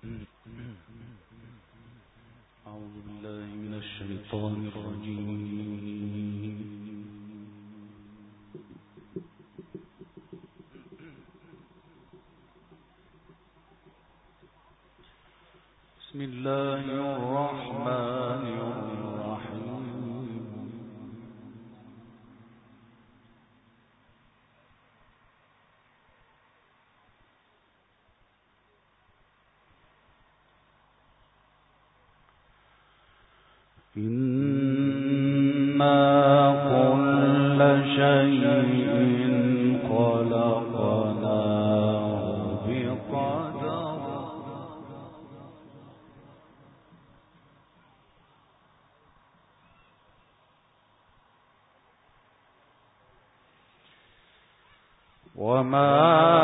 أعوذ بالله من الشيطان الرجيم. بسم الله الرحمن الرحيم. إنا كل شيء خلقناه بقدر وما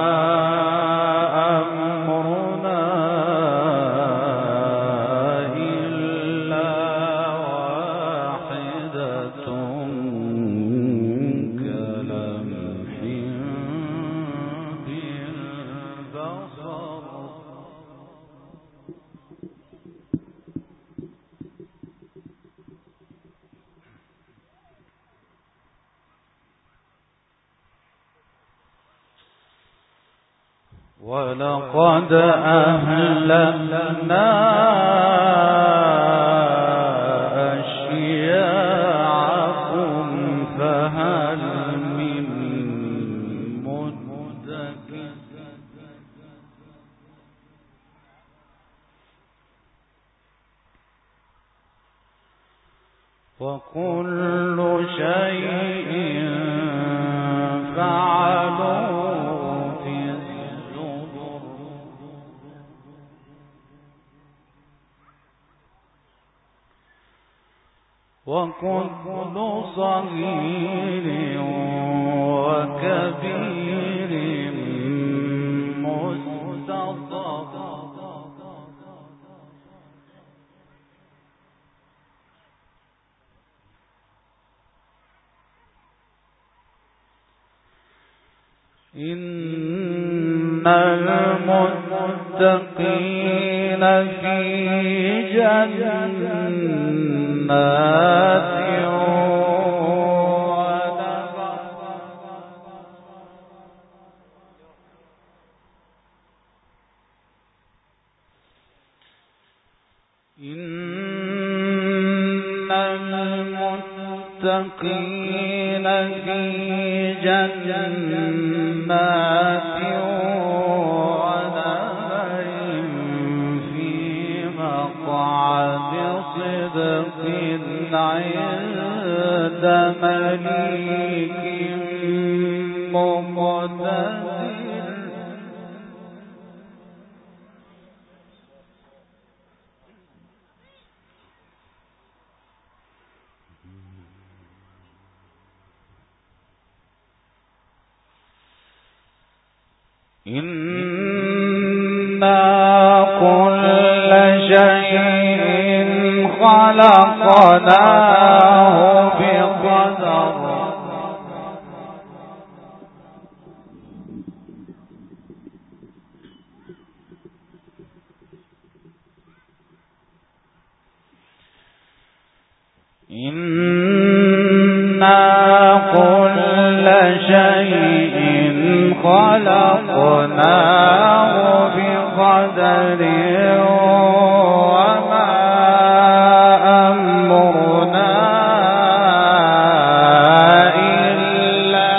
أمرنا إلا واحدة كلمح بالبصر ولقد أهلكنا أشياعكم فهل من مدكر وكل شيء فعلوه في الزبر وكل صغير وكبير مستطر إن المتقين في جنات إن المتقين في جنات ونهر في مقعد صدق عند مليك مقتدر إنا كل شيء خلقناه بقدر إنا كل شيء خلقناه بقدر وما أمرنا إلا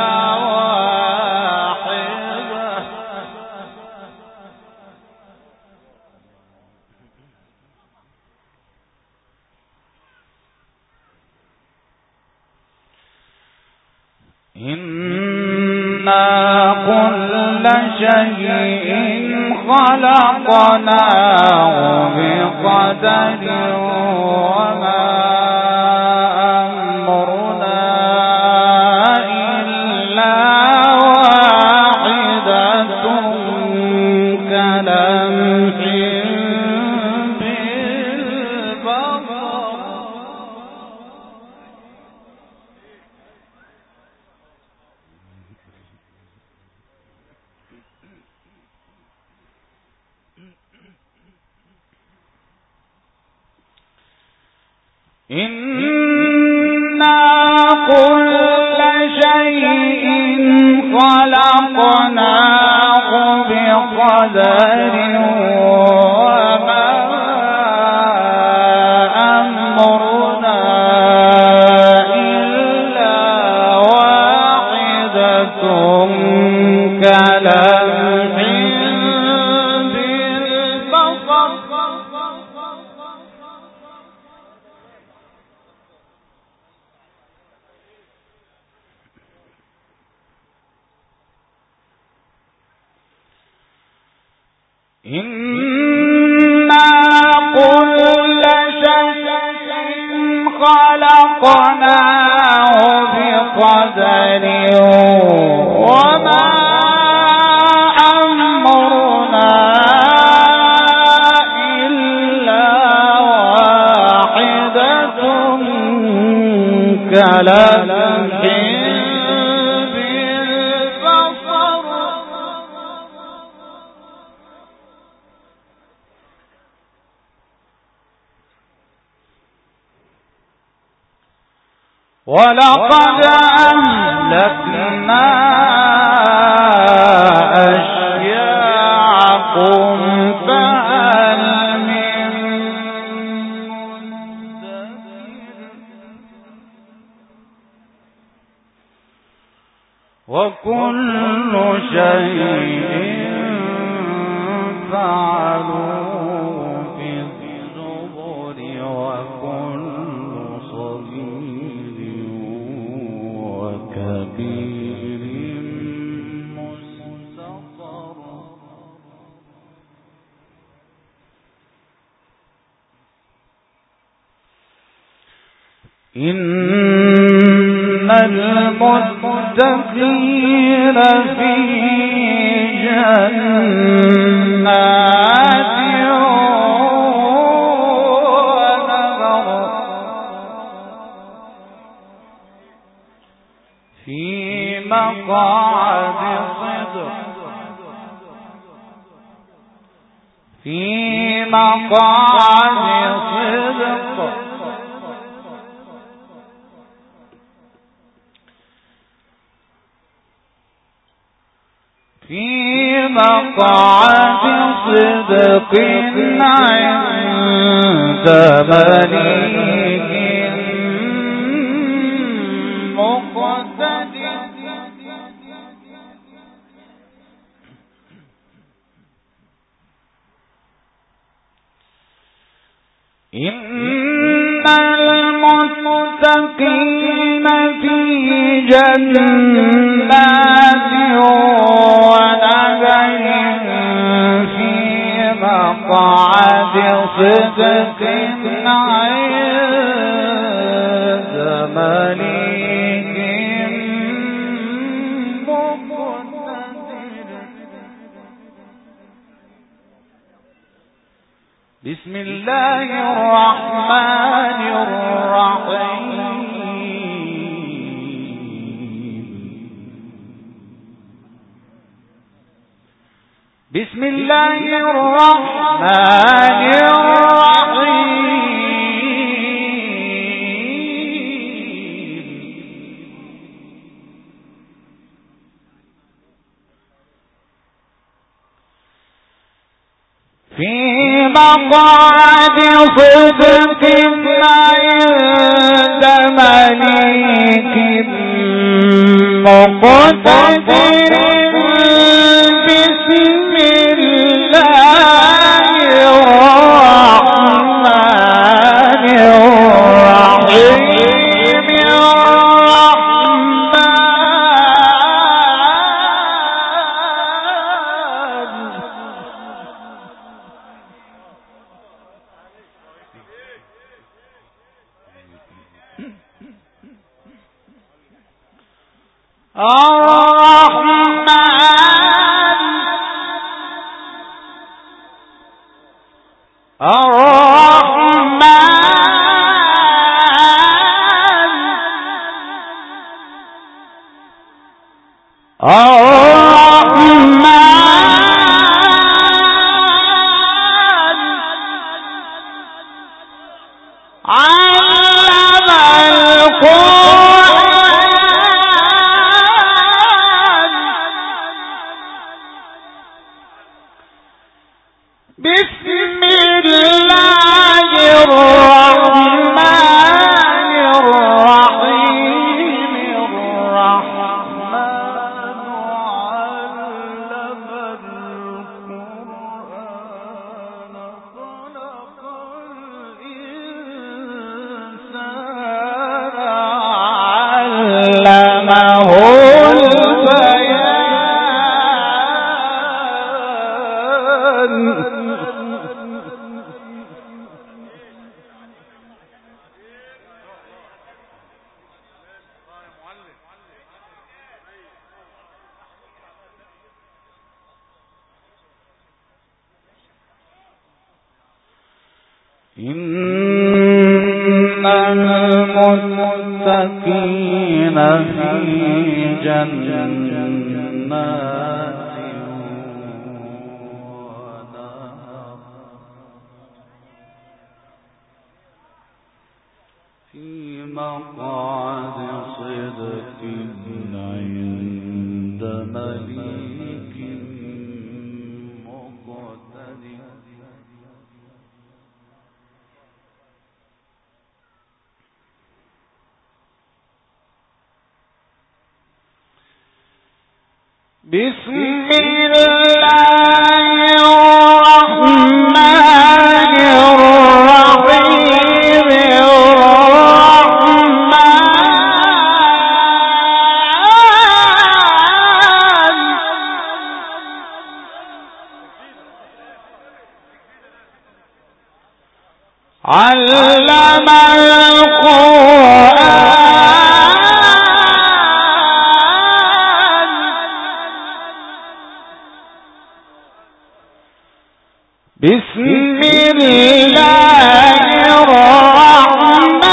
واحدة إنا كل شيء خلقناه بقدر وما أمرنا إلا واحدة كلمح بالبصر إنا كل شيء خلقناه بقدر وما أمرنا إلا واحدة كلمح بالبصر إنا كل شيء خلقناه بقدر وما أمرنا إلا واحدة كلمح ولقد أهلكنا أشياعكم فهل من مدكر وكل شيء فعلوه في الزبر وكل صغير وكبير مستطر إن المتقين في جنات ونهر في مقعد صدق في مقعد صدق عند مليك مقتدر إن المتقين في جنات ونهر في مقعد صدق عند مليك مقتدر بسم الله الرحمن الرحيم بسم الله الرحمن الرحيم في مقعد صدق عند مليك مقتدر بسم الله الرحمن الرحيم الرحمن إن المتقين في جنات في مقعد صدق عند مليك مقتدر. بسم الله الرحمن الرحيم. علم القرآن. بسم الله الرحمن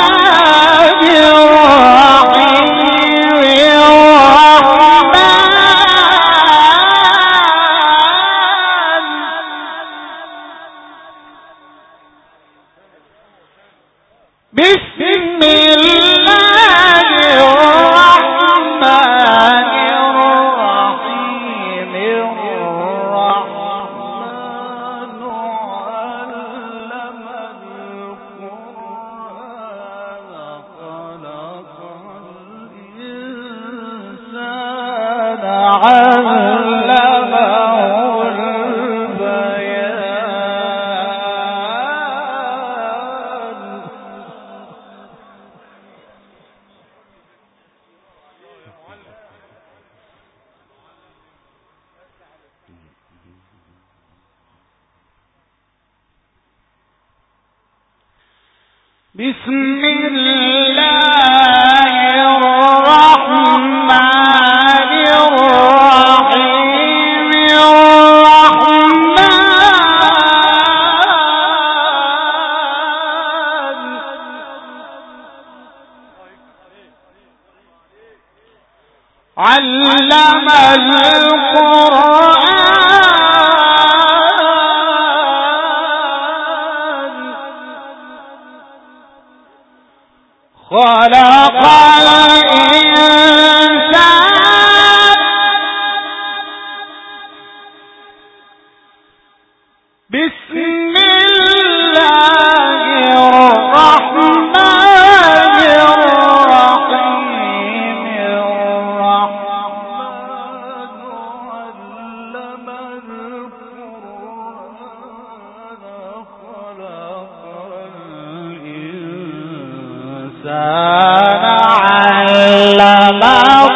الرحيم. بسم الله الرحمن الرحيم. الرحمن علم القرآن خلق الإنسان علمه بسم الله الرحمن الرحيم. الرحمن علم القرآن خلق الإنسان. بسم الله الرحمن الرحيم. الرحمن علم القرآن خلق الإنسان علمه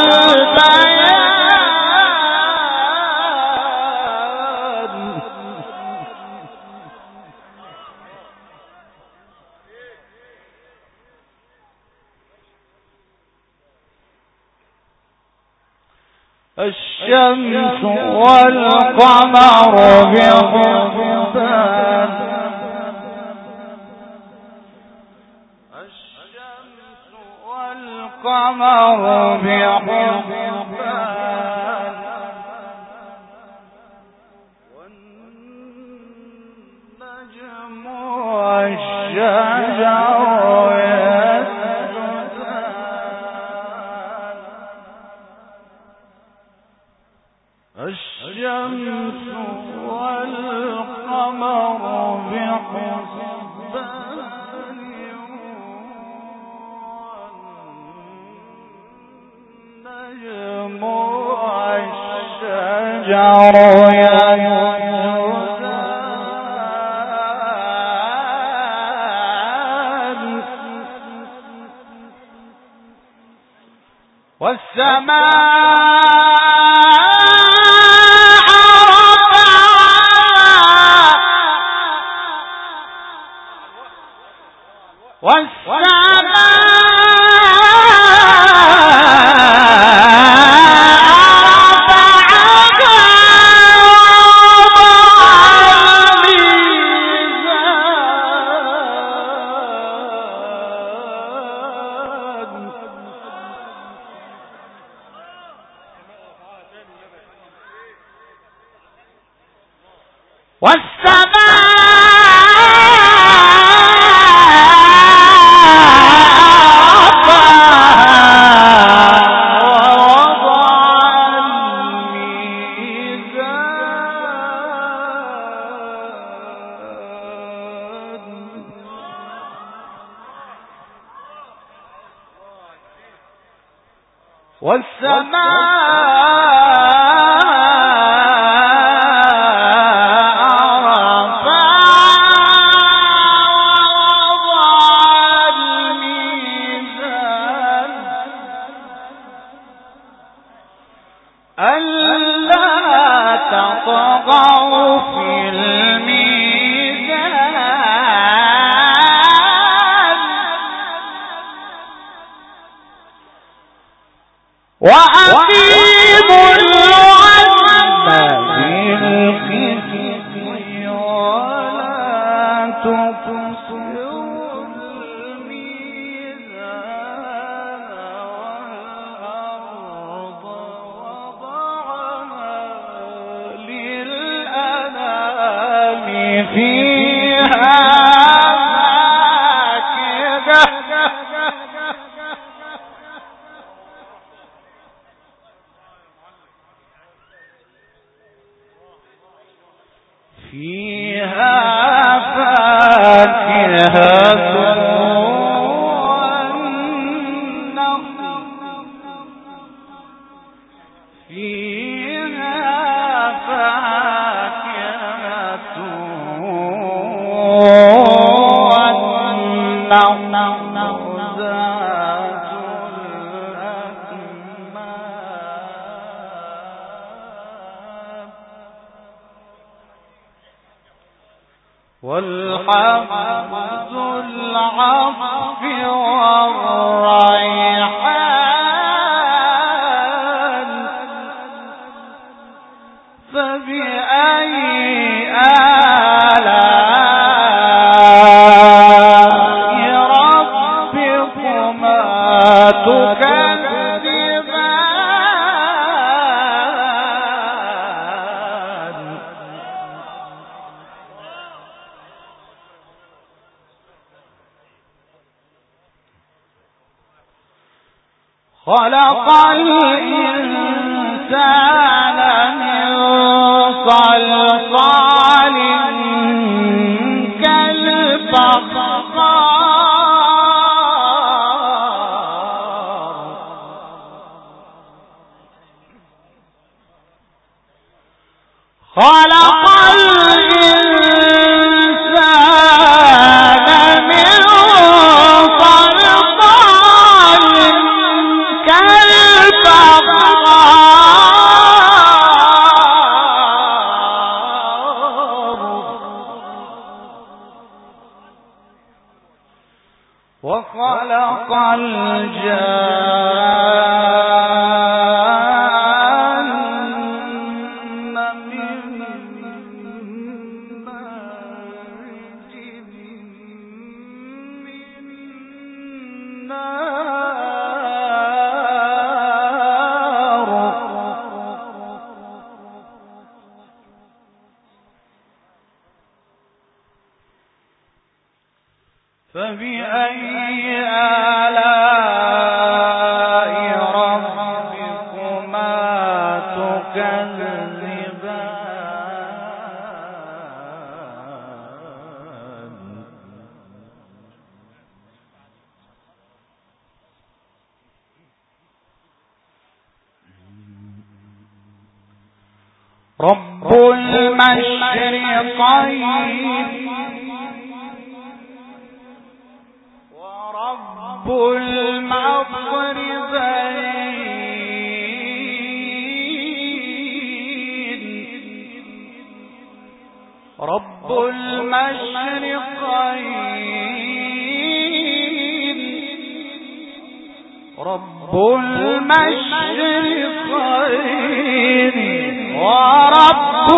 البيان. الشمس والقمر بحسبان. الشمس والقمر بحسبان. والنجم والشجر يسجدان. الشمس والقمر بحسبان. والنجم والشجر يسجدان. والسماء والحب ذو العطف والريحان فبأي آلاء ربكما تكذبان خلق الإنسان من صلصال كالفخار خلق الإنسان من صلصال وخلق الجان من مارج من نار فبأي آلاء ربكما تكذبان رب المشرقين ورب المغربين رب المشرقين رب المشرقين ورب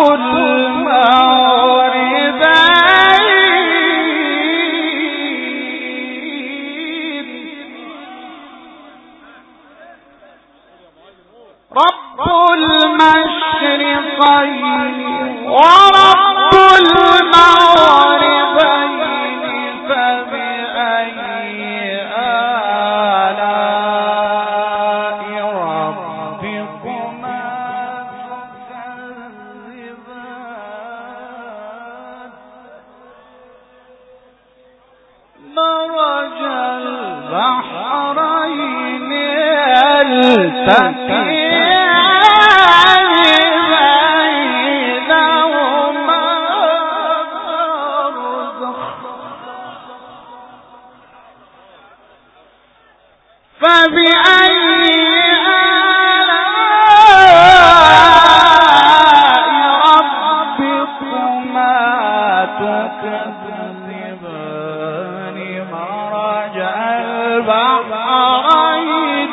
المغربين رب المشرقين ورب المغربين فبأي آلاء ربكما تكذبان مرج البحرين يلتقيان بينهما برزخ فبأي آلاء ربكما تكذبان مرج البحرين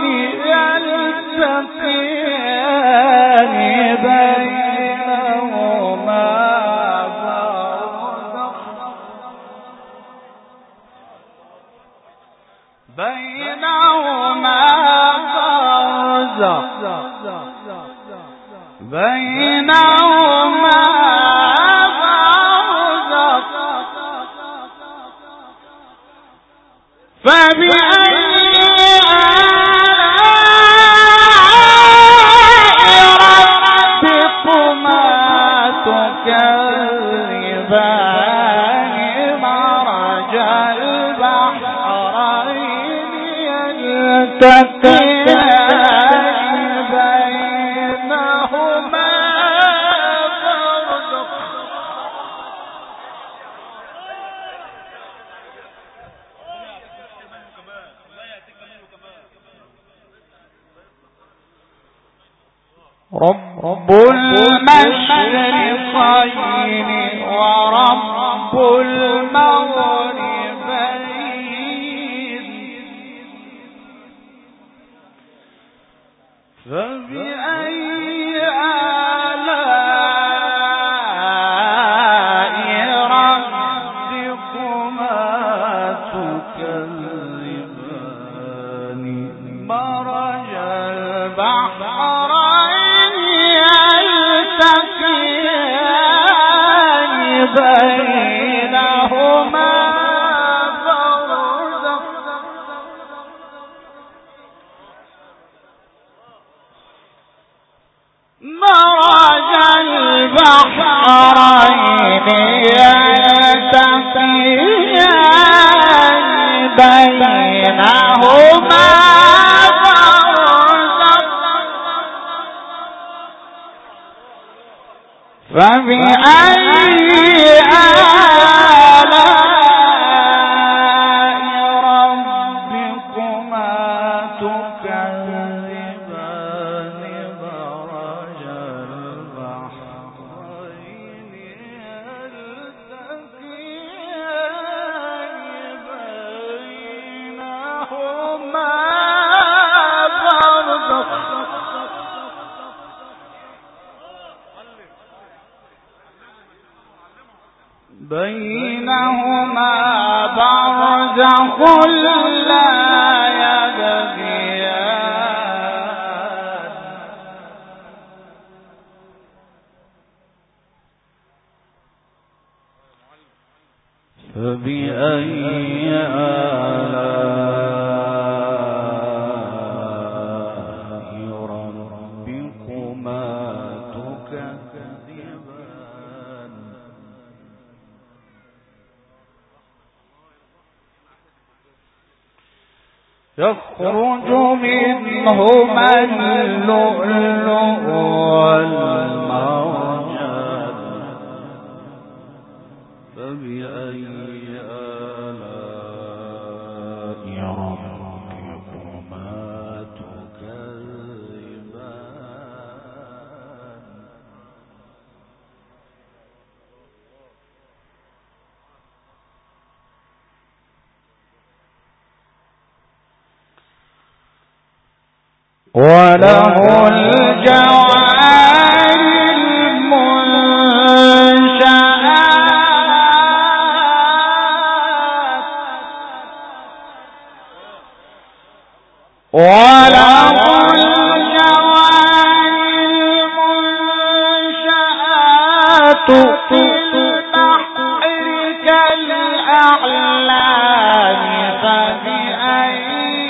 يلتقيان بينهما برزخ فبأي آلاء ربكما تكذبان مرج البحرين يلتقيان بينهما برزخ رب المشرقين ورب المغربين فبأي آلاء ربكما تكذبان مرج البحرين يلتقيان بينهما برزخ مرج البحرين يلتقيان بينهما فبأي آلاء ربكما تكذبان مرج البحرين يلتقيان بينهما برزخ لا يبغيان فبأي آلاء ربكما تكذبان يخرج منهما اللؤلؤ والمرجان فبأي آلاء ربكما تكذبان وله الجوار المنشآت وله الجوار المنشآت في الأعلام فبأي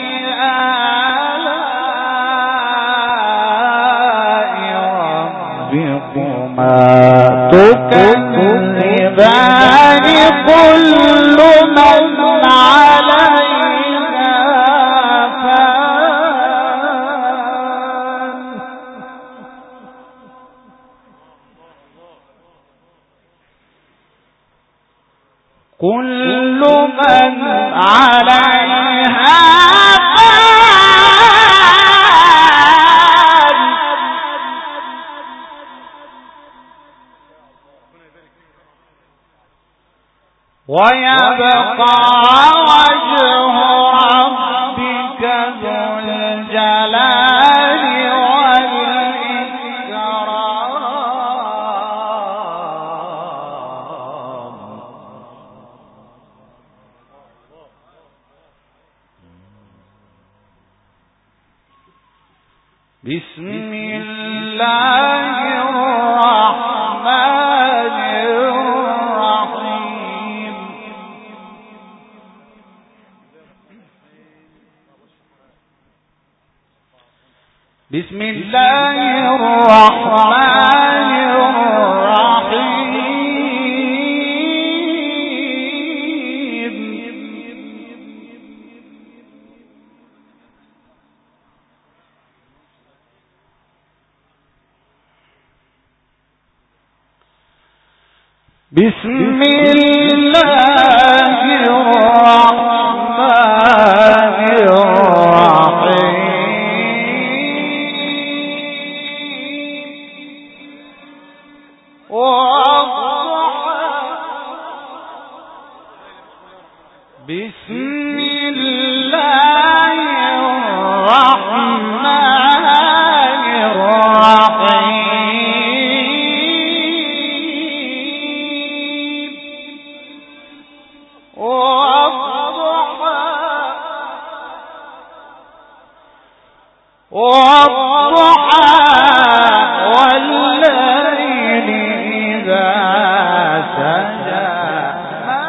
آلاء ربكما تكذبان كل من عليها فان كل من عليها فان ويبقى وجه ربك ذو الجلال والإكرام بسم الله الرحمن الرحيم بسم الله الرحمن الرحيم بسم الله الرحمن الرحيم بسم الله الرحمن الرحيم والضحى والليل إذا سجى ما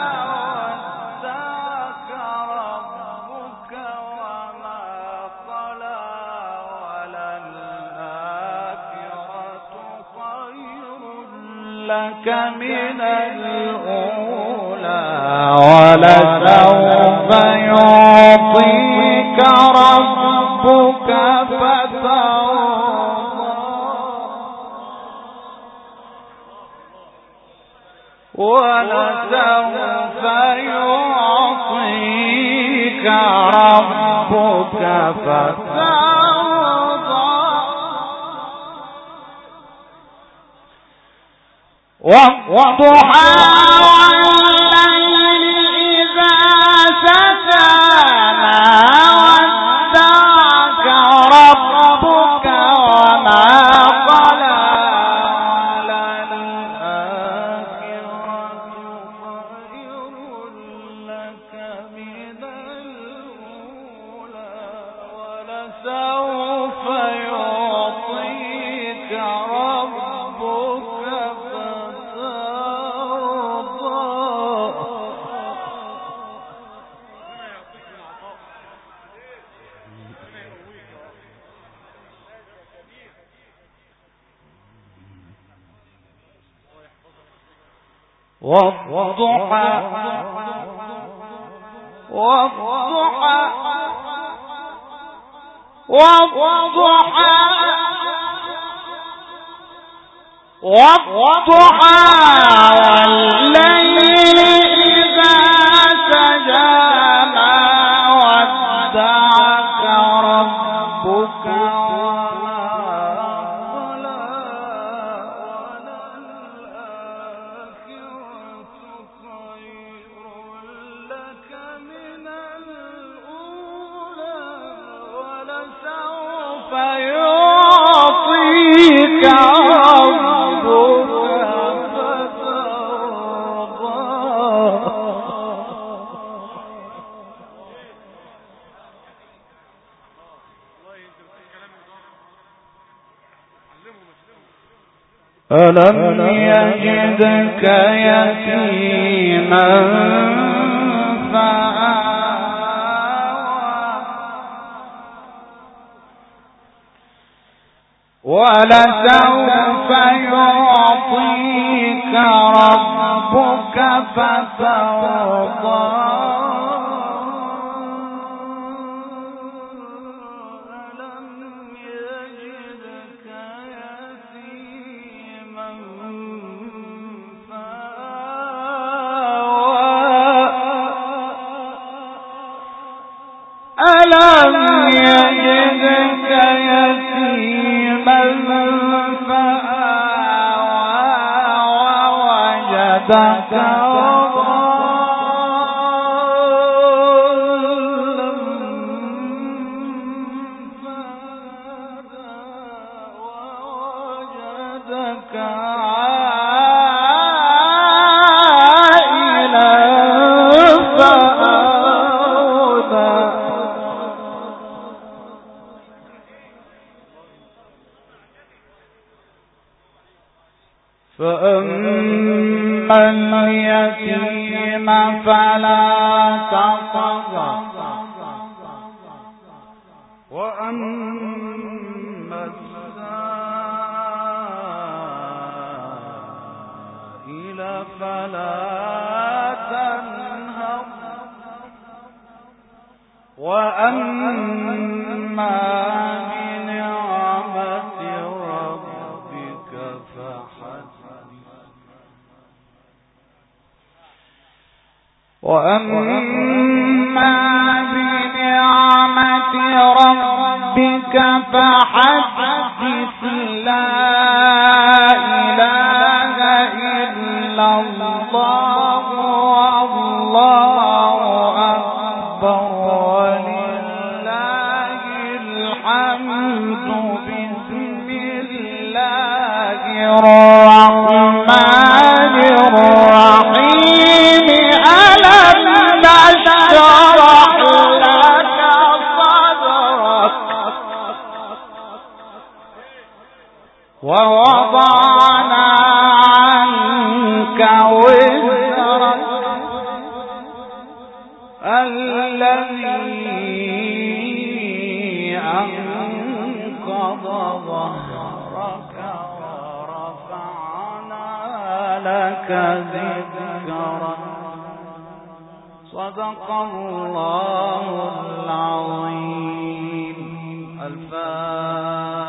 ودعك ربك وما قلى وللآخرة خير لك من الأولى ولسوف يعطيك ربك فترضى ولسوف يعطيك ربك فترضى والضحى والليل إذا سجى ما ودعك ربك وما قلى وللآخرة خير لك من الأولى ولسوف يعطيك ربك والضحى والضحى والضحى والضحى والليل إذا سجى ما ودعك ربك فيعطيك ربك فترضى ألم يجدك يتيما ولسوف يعطيك ربك فترضى ألم يجدك يتيما فآوى ووجدك ضالا فهدى ووجدك عائلا فأما اليتيم فلا تقهر وأما السائل فلا تنهر وأما بنعمة ربك فحدث وأما بنعمة ربك فحدث لا إله إلا الله والله أكبر ولله الحمد بسم الله الرحمن الرحيم ألم نشرح لك صدرك ووضعنا عنك وزرك الذي أنقض ظهرك ورفعنا لك ذكرك صدق الله العظيم. الفاتحة.